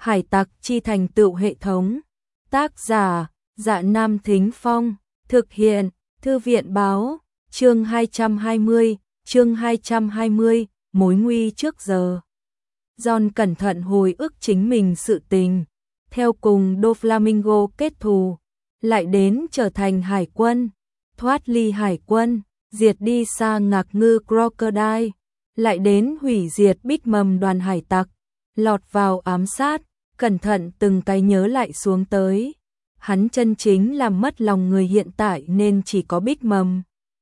Hải tặc chi thành tựu hệ thống. Tác giả: Dạ Nam Thính Phong. Thực hiện: Thư viện báo. Chương 220, mối nguy trước giờ. John cẩn thận hồi ức chính mình sự tình, theo cùng Doflamingo kết thù, lại đến trở thành hải quân, thoát ly hải quân, diệt đi sa ngạc ngư Crocodile, lại đến hủy diệt Big Mom đoàn hải tặc, lọt vào ám sát, cẩn thận từng cái nhớ lại xuống tới. Hắn chân chính làm mất lòng người hiện tại nên chỉ có Big Mom.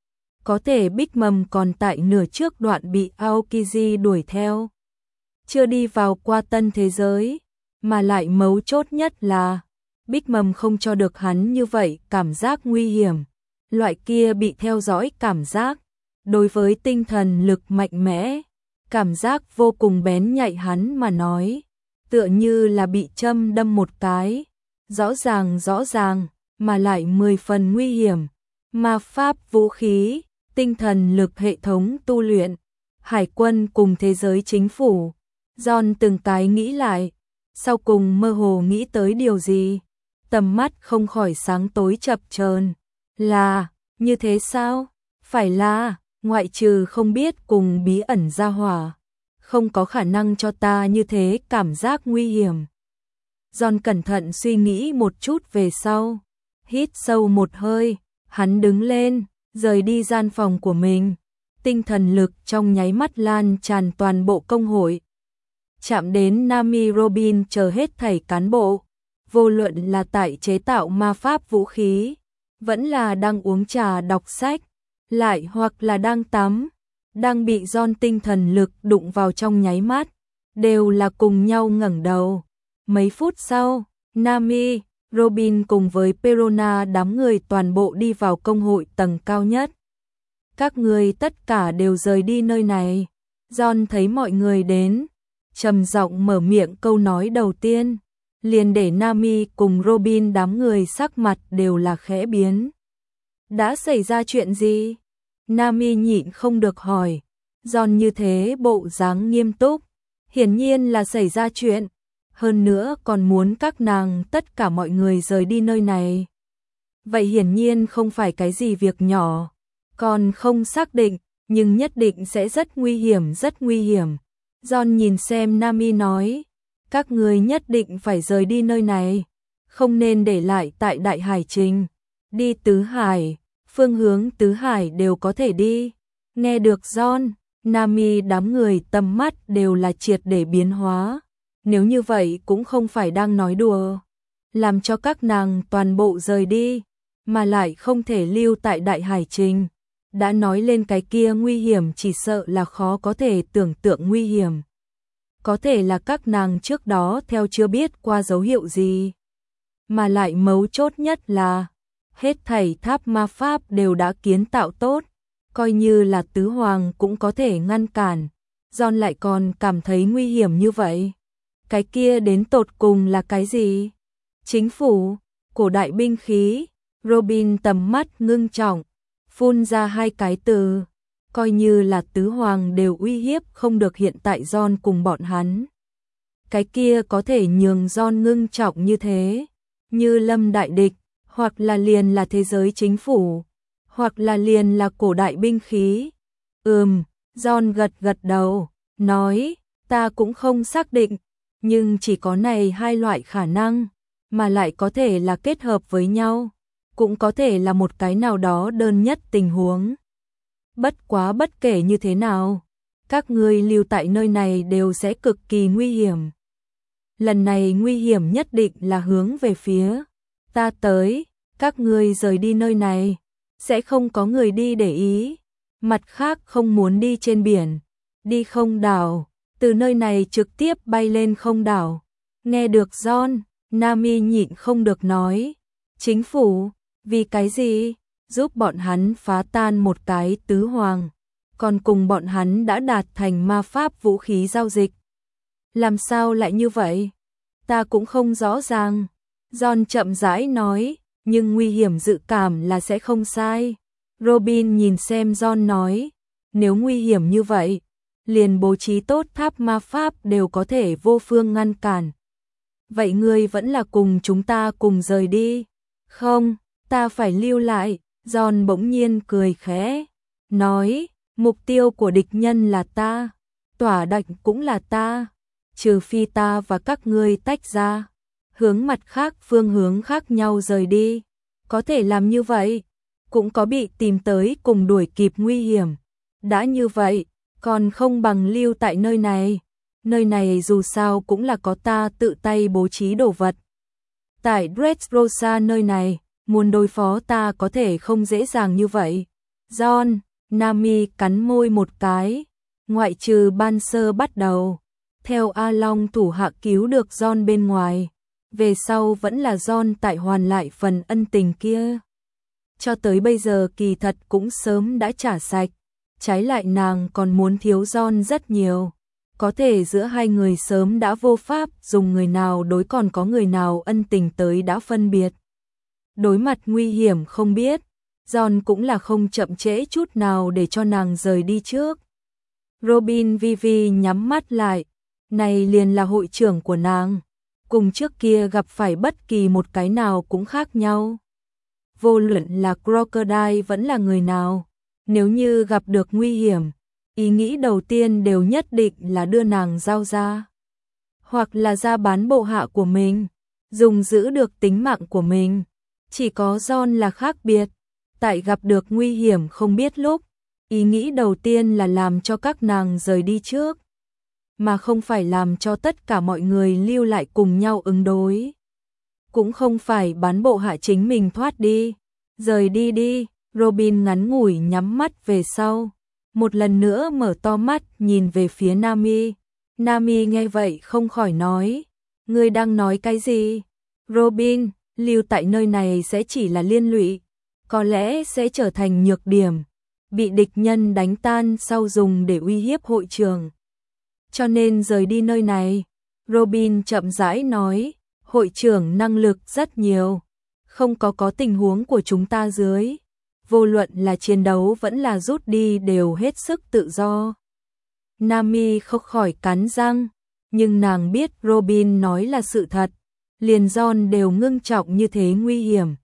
Có thể Big Mom còn tại nửa trước đoạn bị Aokiji đuổi theo, chưa đi vào qua tân thế giới, mà lại mấu chốt nhất là Big Mom không cho được hắn như vậy cảm giác nguy hiểm, loại kia bị theo dõi cảm giác, đối với tinh thần lực mạnh mẽ, cảm giác vô cùng bén nhạy hắn mà nói, tựa như là bị châm đâm một cái, rõ ràng, mà lại 10 phần nguy hiểm. Ma pháp, vũ khí, tinh thần lực, hệ thống tu luyện, hải quân cùng thế giới chính phủ. John từng cái nghĩ lại, sau cùng mơ hồ nghĩ tới điều gì, tầm mắt không khỏi sáng tối chập chờn. Là, như thế sao? Phải là, ngoại trừ không biết cùng bí ẩn gia hỏa, không có khả năng cho ta như thế cảm giác nguy hiểm. John cẩn thận suy nghĩ một chút về sau, hít sâu một hơi, hắn đứng lên, rời đi gian phòng của mình, tinh thần lực trong nháy mắt lan tràn toàn bộ công hội. Chạm đến Nami Robin chờ hết thảy cán bộ, vô luận là tại chế tạo ma pháp vũ khí, vẫn là đang uống trà đọc sách, lại hoặc là đang tắm, đang bị John tinh thần lực đụng vào trong nháy mắt, đều là cùng nhau ngẩng đầu. Mấy phút sau, Nami, Robin cùng với Perona đám người toàn bộ đi vào công hội tầng cao nhất. Các người tất cả đều rời đi nơi này. John thấy mọi người đến, trầm giọng mở miệng câu nói đầu tiên, liền để Nami cùng Robin đám người sắc mặt đều là khẽ biến. Đã xảy ra chuyện gì? Nami nhịn không được hỏi. John như thế bộ dáng nghiêm túc, hiển nhiên là xảy ra chuyện, hơn nữa còn muốn các nàng tất cả mọi người rời đi nơi này. Vậy hiển nhiên không phải cái gì việc nhỏ, còn không xác định, nhưng nhất định sẽ rất nguy hiểm, rất nguy hiểm. John nhìn xem Nami nói, các người nhất định phải rời đi nơi này, không nên để lại tại Đại Hải Trình, đi Tứ Hải, phương hướng Tứ Hải đều có thể đi. Nghe được John, Nami đám người tầm mắt đều là triệt để biến hóa. Nếu như vậy cũng không phải đang nói đùa, làm cho các nàng toàn bộ rời đi, mà lại không thể lưu tại Đại Hải Trình. Đã nói lên cái kia nguy hiểm, chỉ sợ là khó có thể tưởng tượng nguy hiểm. Có thể là các nàng trước đó theo chưa biết qua dấu hiệu gì. Mà lại mấu chốt nhất là, hết thảy tháp ma pháp đều đã kiến tạo tốt, coi như là tứ hoàng cũng có thể ngăn cản. John lại còn cảm thấy nguy hiểm như vậy. Cái kia đến tột cùng là cái gì? Chính phủ, cổ đại binh khí. Robin tầm mắt ngưng trọng, phun ra hai cái từ, coi như là tứ hoàng đều uy hiếp không được hiện tại John cùng bọn hắn. Cái kia có thể nhường John ngưng trọng như thế, như lâm đại địch, hoặc là liền là thế giới chính phủ, hoặc là liền là cổ đại binh khí. John gật đầu, nói, ta cũng không xác định, nhưng chỉ có này hai loại khả năng, mà lại có thể là kết hợp với nhau, cũng có thể là một cái nào đó đơn nhất tình huống. Bất quá bất kể như thế nào, các ngươi lưu tại nơi này đều sẽ cực kỳ nguy hiểm. Lần này nguy hiểm nhất định là hướng về phía ta tới, các ngươi rời đi nơi này, sẽ không có người đi để ý. Mặt khác không muốn đi trên biển, đi không đảo, từ nơi này trực tiếp bay lên không đảo. Nghe được John, Nami nhịn không được nói, chính phủ, vì cái gì? Giúp bọn hắn phá tan một cái tứ hoàng, còn cùng bọn hắn đã đạt thành ma pháp vũ khí giao dịch. Làm sao lại như vậy? Ta cũng không rõ ràng. John chậm rãi nói, nhưng nguy hiểm dự cảm là sẽ không sai. Robin nhìn xem John nói, nếu nguy hiểm như vậy, liền bố trí tốt tháp ma pháp đều có thể vô phương ngăn cản. vậy ngươi vẫn là cùng chúng ta cùng rời đi. Không, ta phải lưu lại, John bỗng nhiên cười khẽ, nói, mục tiêu của địch nhân là ta, tỏa đạch cũng là ta, trừ phi ta và các ngươi tách ra, hướng mặt khác phương hướng khác nhau rời đi. Có thể làm như vậy, cũng có bị tìm tới cùng đuổi kịp nguy hiểm. Đã như vậy, còn không bằng lưu tại nơi này. Nơi này dù sao cũng là có ta tự tay bố trí đồ vật. Tại Dressrosa nơi này, muốn đối phó ta có thể không dễ dàng như vậy. John, Nami cắn môi một cái, ngoại trừ ban sơ bắt đầu. Theo A Long thủ hạ cứu được John bên ngoài, về sau vẫn là John tại hoàn lại phần ân tình kia. Cho tới bây giờ kỳ thật cũng sớm đã trả sạch, trái lại nàng còn muốn thiếu John rất nhiều. Có thể giữa hai người sớm đã vô pháp dùng người nào đối còn có người nào ân tình tới đã phân biệt. Đối mặt nguy hiểm không biết, John cũng là không chậm trễ chút nào để cho nàng rời đi trước. Robin Vivi nhắm mắt lại, này liền là hội trưởng của nàng, cùng trước kia gặp phải bất kỳ một cái nào cũng khác nhau. Vô luận là Crocodile vẫn là người nào, nếu như gặp được nguy hiểm, ý nghĩ đầu tiên đều nhất định là đưa nàng giao ra, hoặc là ra bán bộ hạ của mình, dùng giữ được tính mạng của mình. Chỉ có John là khác biệt, tại gặp được nguy hiểm không biết lúc, ý nghĩ đầu tiên là làm cho các nàng rời đi trước, mà không phải làm cho tất cả mọi người lưu lại cùng nhau ứng đối. Cũng không phải bán bộ hạ chính mình thoát đi, rời đi đi. Robin ngắn ngủi nhắm mắt về sau, một lần nữa mở to mắt nhìn về phía Nami. Nami nghe vậy không khỏi nói, ngươi đang nói cái gì? Robin, lưu tại nơi này sẽ chỉ là liên lụy, có lẽ sẽ trở thành nhược điểm, bị địch nhân đánh tan sau dùng để uy hiếp hội trường. Cho nên rời đi nơi này. Robin chậm rãi nói, hội trưởng năng lực rất nhiều, không có tình huống của chúng ta dưới, vô luận là chiến đấu vẫn là rút đi đều hết sức tự do. Nami không khỏi cắn răng, nhưng nàng biết Robin nói là sự thật, liền John đều ngưng trọng như thế nguy hiểm,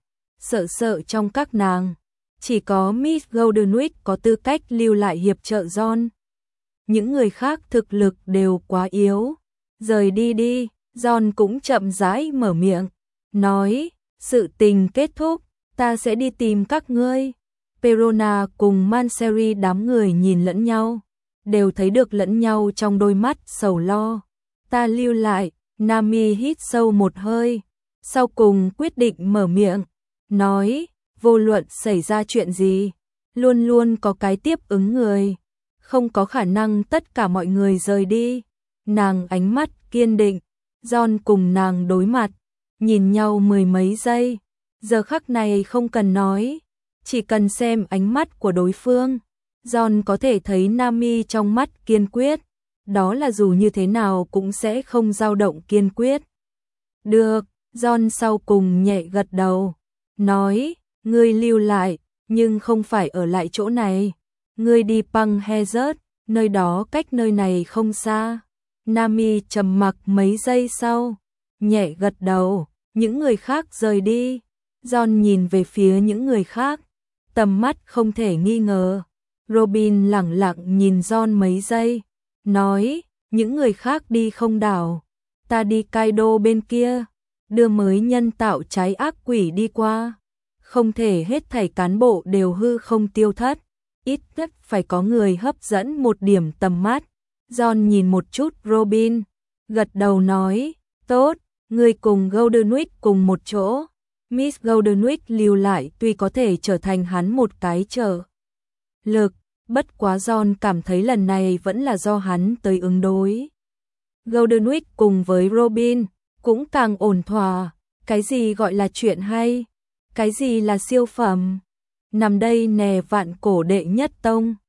sợ trong các nàng, chỉ có Miss Goldenwick có tư cách lưu lại hiệp trợ John. Những người khác thực lực đều quá yếu, rời đi đi. John cũng chậm rãi mở miệng, nói, sự tình kết thúc, ta sẽ đi tìm các ngươi. Perona cùng Manseri đám người nhìn lẫn nhau, đều thấy được lẫn nhau trong đôi mắt sầu lo. Ta lưu lại. Nami hít sâu một hơi, sau cùng quyết định mở miệng, nói, vô luận xảy ra chuyện gì, luôn luôn có cái tiếp ứng người, không có khả năng tất cả mọi người rời đi. Nàng ánh mắt kiên định, John cùng nàng đối mặt, nhìn nhau mười mấy giây, giờ khắc này không cần nói, chỉ cần xem ánh mắt của đối phương, John có thể thấy Nami trong mắt kiên quyết, đó là dù như thế nào cũng sẽ không dao động kiên quyết. Được, John sau cùng nhẹ gật đầu, nói, ngươi lưu lại, nhưng không phải ở lại chỗ này, ngươi đi Pang Hazard, nơi đó cách nơi này không xa. Nami trầm mặc mấy giây sau, nhẹ gật đầu, những người khác rời đi. John nhìn về phía những người khác, tầm mắt không thể nghi ngờ. Robin lẳng lặng nhìn John mấy giây, nói, những người khác đi không đảo, ta đi Kaido bên kia, đưa mới nhân tạo trái ác quỷ đi qua. Không thể hết thảy cán bộ đều hư không tiêu thất, ít nhất phải có người hấp dẫn một điểm tầm mắt. John nhìn một chút Robin, gật đầu nói, tốt, người cùng Goldenwick cùng một chỗ. Miss Goldenwick lưu lại tuy có thể trở thành hắn một cái trợ lực, bất quá John cảm thấy lần này vẫn là do hắn tới ứng đối. Goldenwick cùng với Robin cũng càng ổn thỏa, cái gì gọi là chuyện hay, cái gì là siêu phẩm. Nằm đây nè vạn cổ đệ nhất tông.